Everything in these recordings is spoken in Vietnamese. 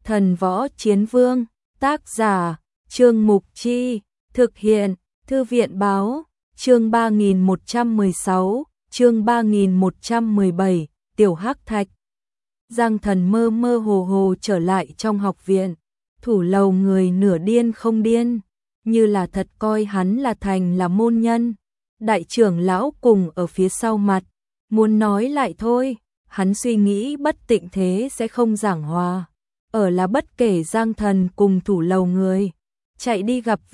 Thần Võ Chiến Vương, tác giả, Trương Mục Chi, thực hiện, Thư viện Báo, chương 3116, chương 3117, Tiểu Hắc Thạch. Giang Thần mơ mơ hồ hồ trở lại trong học viện, Thủ Lầu người nửa điên không điên, như là thật coi hắn là thành là môn nhân. Đại trưởng lão cùng ở phía sau mặt, muốn nói lại thôi, hắn suy nghĩ bất tịnh thế sẽ không giảng hòa. Ở là bất kể Giang Thần cùng Thủ Lầu người, chạy đi gặp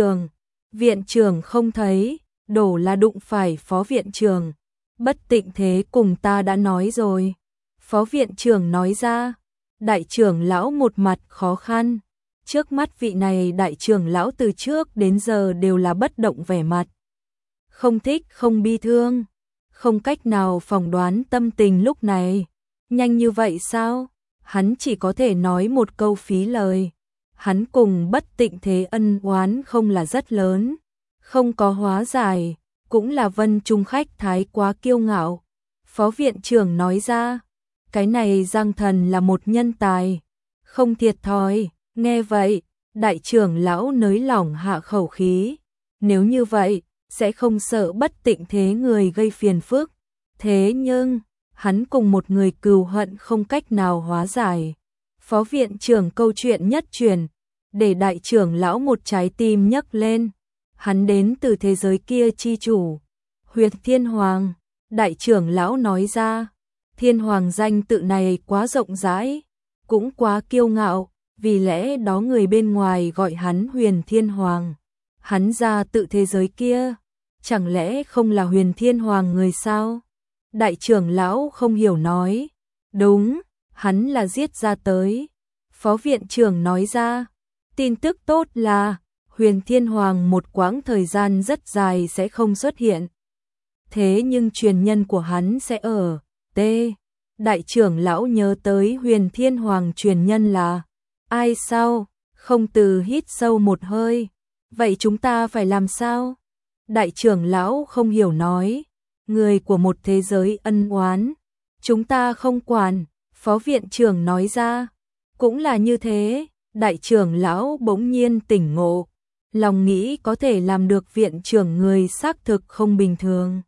viện trưởng không thấy, đổ là đụng phải phó viện trưởng. Bất tịnh thế cùng ta đã nói rồi. Phó viện trưởng nói ra, đại trưởng lão một mặt khó khăn. Trước mắt vị này đại trưởng lão từ trước đến giờ đều là bất động vẻ mặt. Không thích không bi thương, không cách nào phỏng đoán tâm tình lúc này. Nhanh như vậy sao? Hắn chỉ có thể nói một câu phí lời. Hắn cùng bất tịnh thế ân oán không là rất lớn, không có hóa giải, cũng là Vân Trung khách thái quá kiêu ngạo. Phó viện trưởng nói ra, cái này Giang Thần là một nhân tài, không thiệt thòi. Nghe vậy, đại trưởng lão nới lỏng hạ khẩu khí. Nếu như vậy, sẽ không sợ bất tịnh thế người gây phiền phức. Thế nhưng, hắn cùng một người cừu hận không cách nào hóa giải. Phó viện trưởng câu chuyện nhất truyền, để đại trưởng lão một trái tim nhấc lên. Hắn đến từ thế giới kia chi chủ, Huyệt Thiên Hoàng. Đại trưởng lão nói ra, Thiên Hoàng danh tự này quá rộng rãi, cũng quá kiêu ngạo, vì lẽ đó người bên ngoài gọi hắn Huyền Thiên Hoàng. Hắn ra tự thế giới kia, chẳng lẽ không là Huyền Thiên Hoàng người sao? Đại trưởng lão không hiểu nói, đúng, hắn là giết ra tới. Phó viện trưởng nói ra, tin tức tốt là Huyền Thiên Hoàng một quãng thời gian rất dài sẽ không xuất hiện. Thế nhưng truyền nhân của hắn sẽ ở T. Đại trưởng lão nhớ tới Huyền Thiên Hoàng truyền nhân là ai sao? Không từ hít sâu một hơi. Vậy chúng ta phải làm sao? Đại trưởng lão không hiểu nói, người của một thế giới ân oán, chúng ta không quản. Phó viện trưởng nói ra, cũng là như thế. Đại trưởng lão bỗng nhiên tỉnh ngộ, lòng nghĩ có thể làm được viện trưởng người xác thực không bình thường.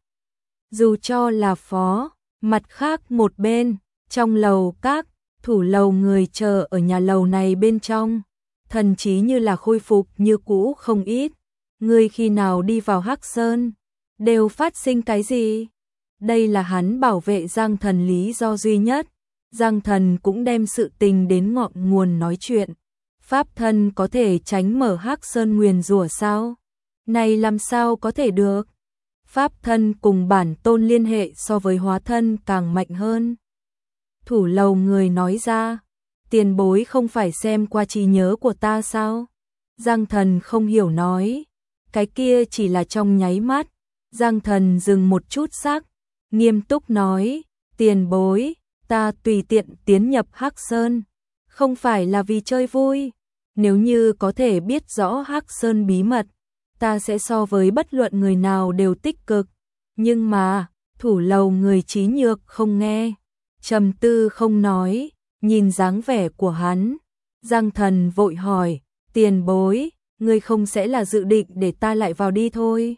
Dù cho là phó, mặt khác một bên, trong lầu các, Thủ Lầu người chờ ở nhà lầu này bên trong, thần trí như là khôi phục như cũ không ít. Người khi nào đi vào Hắc Sơn, đều phát sinh cái gì? Đây là hắn bảo vệ Giang Thần lý do duy nhất. Giang Thần cũng đem sự tình đến ngọn nguồn nói chuyện. Pháp thân có thể tránh mở Hắc Sơn nguyền rủa sao? Này làm sao có thể được? Pháp thân cùng bản tôn liên hệ so với hóa thân càng mạnh hơn. Thủ Lầu người nói ra, tiền bối không phải xem qua trí nhớ của ta sao? Giang Thần không hiểu nói, cái kia chỉ là trong nháy mắt. Giang Thần dừng một chút sắc, nghiêm túc nói, tiền bối, ta tùy tiện tiến nhập Hắc Sơn, không phải là vì chơi vui. Nếu như có thể biết rõ Hắc Sơn bí mật, ta sẽ so với bất luận người nào đều tích cực. Nhưng mà, Thủ Lầu người trí nhược không nghe, trầm tư không nói, nhìn dáng vẻ của hắn. Giang Thần vội hỏi, tiền bối, ngươi không sẽ là dự định để ta lại vào đi thôi?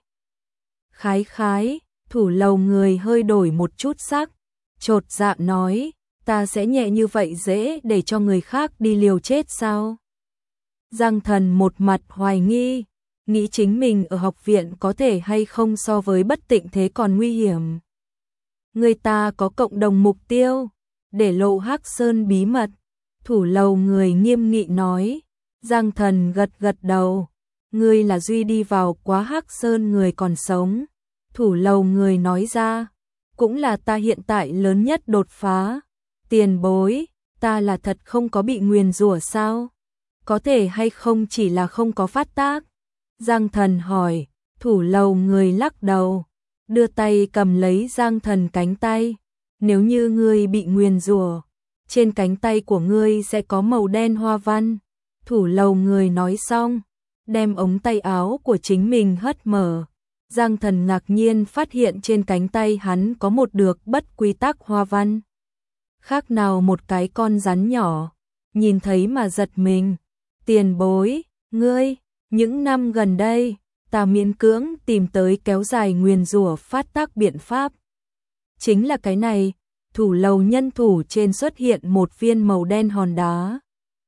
Khái, Thủ Lầu người hơi đổi một chút sắc, chột dạ nói, ta sẽ nhẹ như vậy dễ để cho người khác đi liều chết sao? Giang Thần một mặt hoài nghi, nghĩ chính mình ở học viện có thể hay không so với bất tịnh thế còn nguy hiểm. Người ta có cộng đồng mục tiêu, để lộ Hắc Sơn bí mật. Thủ Lầu người nghiêm nghị nói. Giang Thần gật đầu, ngươi là duy đi vào quá Hắc Sơn người còn sống. Thủ Lầu người nói ra, cũng là ta hiện tại lớn nhất đột phá. Tiền bối, ta là thật không có bị nguyền rủa sao? Có thể hay không chỉ là không có phát tác? Giang Thần hỏi. Thủ Lầu người lắc đầu, đưa tay cầm lấy Giang Thần cánh tay. Nếu như ngươi bị nguyền rủa, trên cánh tay của ngươi sẽ có màu đen hoa văn. Thủ Lầu người nói xong, đem ống tay áo của chính mình hất mở. Giang Thần ngạc nhiên phát hiện trên cánh tay hắn có một được bất quy tắc hoa văn. Khác nào một cái con rắn nhỏ, nhìn thấy mà giật mình. Tiền bối, ngươi, những năm gần đây, ta miễn cưỡng tìm tới kéo dài nguyền rủa phát tác biện pháp. Chính là cái này, thủ lầu nhân thủ trên xuất hiện một viên màu đen hòn đá.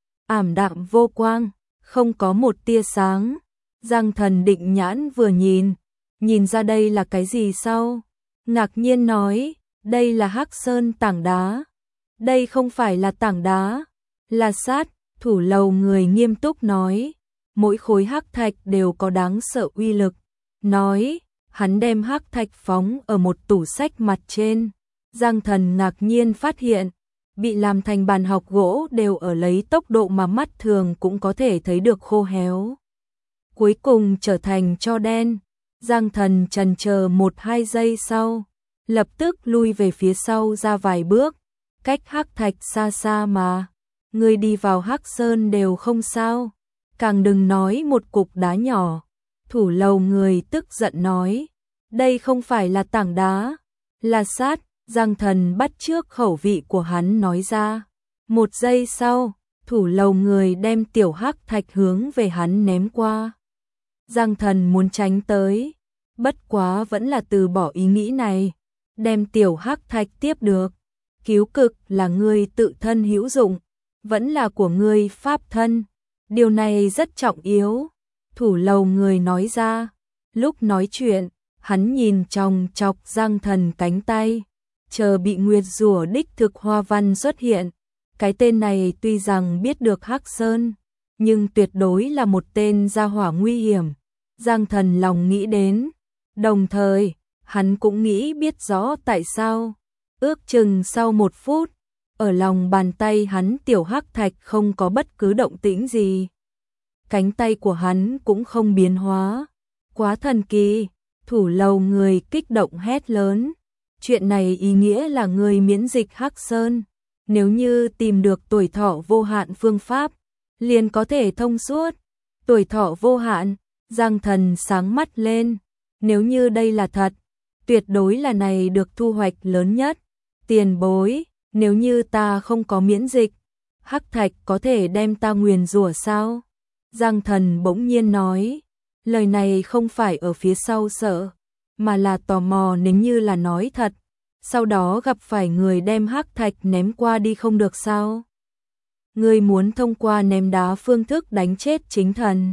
Ảm đạm vô quang, không có một tia sáng. Giang Thần định nhãn vừa nhìn ra đây là cái gì sao? Ngạc nhiên nói, đây là Hắc Sơn tảng đá. Đây không phải là tảng đá, là sát. Thủ lầu người nghiêm túc nói, mỗi khối hắc thạch đều có đáng sợ uy lực. Nói, hắn đem hắc thạch phóng ở một tủ sách mặt trên. Giang Thần ngạc nhiên phát hiện, bị làm thành bàn học gỗ đều ở lấy tốc độ mà mắt thường cũng có thể thấy được khô héo. Cuối cùng trở thành tro đen. Giang Thần chần chờ 1-2 giây sau, lập tức lui về phía sau ra vài bước, cách hắc thạch xa xa mà. Ngươi đi vào Hắc Sơn đều không sao, càng đừng nói một cục đá nhỏ. Thủ lầu người tức giận nói, đây không phải là tảng đá, là sát. Giang Thần bắt trước khẩu vị của hắn nói ra. 1 giây sau, thủ lầu người đem tiểu hắc thạch hướng về hắn ném qua. Giang Thần muốn tránh tới, bất quá vẫn là từ bỏ ý nghĩ này, đem tiểu hắc thạch tiếp được. Cứu cực là ngươi tự thân hữu dụng, vẫn là của ngươi pháp thân. Điều này rất trọng yếu. Thủ lầu người nói ra. Lúc nói chuyện, hắn nhìn chòng chọc Giang Thần cánh tay, chờ bị nguyệt rủa đích thực hoa văn xuất hiện. Cái tên này tuy rằng biết được Hắc Sơn, nhưng tuyệt đối là một tên gia hỏa nguy hiểm. Giang Thần lòng nghĩ đến, đồng thời, hắn cũng nghĩ biết rõ tại sao. Ước chừng sau 1 phút, ở lòng bàn tay hắn tiểu hắc thạch không có bất cứ động tĩnh gì. Cánh tay của hắn cũng không biến hóa. Quá thần kỳ, thủ lầu người kích động hét lớn. Chuyện này ý nghĩa là người miễn dịch Hắc Sơn. Nếu như tìm được tuổi thọ vô hạn phương pháp, liền có thể thông suốt. Tuổi thọ vô hạn, Giang Thần sáng mắt lên. Nếu như đây là thật, tuyệt đối là này được thu hoạch lớn nhất. Tiền bối, nếu như ta không có miễn dịch, hắc thạch có thể đem ta nguyền rủa sao? Giang Thần bỗng nhiên nói, lời này không phải ở phía sau sợ, mà là tò mò nếu như là nói thật, sau đó gặp phải người đem hắc thạch ném qua đi không được sao? Ngươi muốn thông qua ném đá phương thức đánh chết chính thần.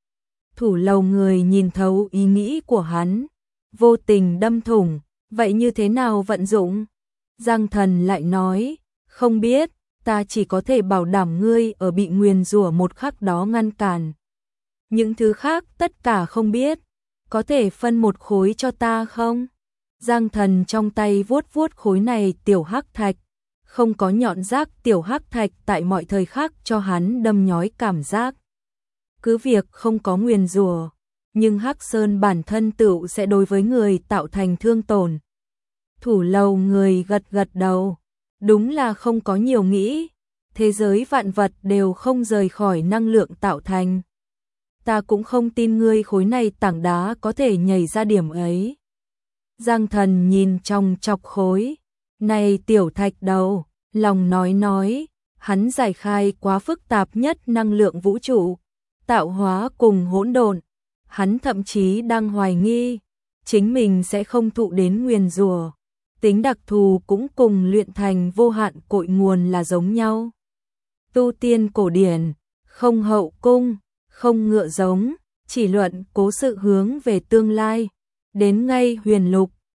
Thủ lầu người nhìn thấu ý nghĩ của hắn, vô tình đâm thủng, vậy như thế nào vận dụng? Giang Thần lại nói, không biết, ta chỉ có thể bảo đảm ngươi ở bị nguyền rủa một khắc đó ngăn cản. Những thứ khác tất cả không biết, có thể phân một khối cho ta không? Giang Thần trong tay vuốt vuốt khối này tiểu hắc thạch, không có nhọn rác tiểu hắc thạch tại mọi thời khắc cho hắn đâm nhói cảm giác. Cứ việc không có nguyền rủa, nhưng Hắc Sơn bản thân tựu sẽ đối với người tạo thành thương tổn. Thủ lầu người gật gật đầu, đúng là không có nhiều nghĩ, thế giới vạn vật đều không rời khỏi năng lượng tạo thành. Ta cũng không tin ngươi khối này tảng đá có thể nhảy ra điểm ấy. Giang Thần nhìn trong chọc khối, này tiểu thạch đầu, lòng nói, hắn giải khai quá phức tạp nhất năng lượng vũ trụ, tạo hóa cùng hỗn độn. Hắn thậm chí đang hoài nghi, chính mình sẽ không thụ đến nguyền rủa. Tính đặc thù cũng cùng luyện thành vô hạn cội nguồn là giống nhau. Tu tiên cổ điển, không hậu cung, không ngựa giống, chỉ luận cố sự hướng về tương lai. Đến ngay huyền lục,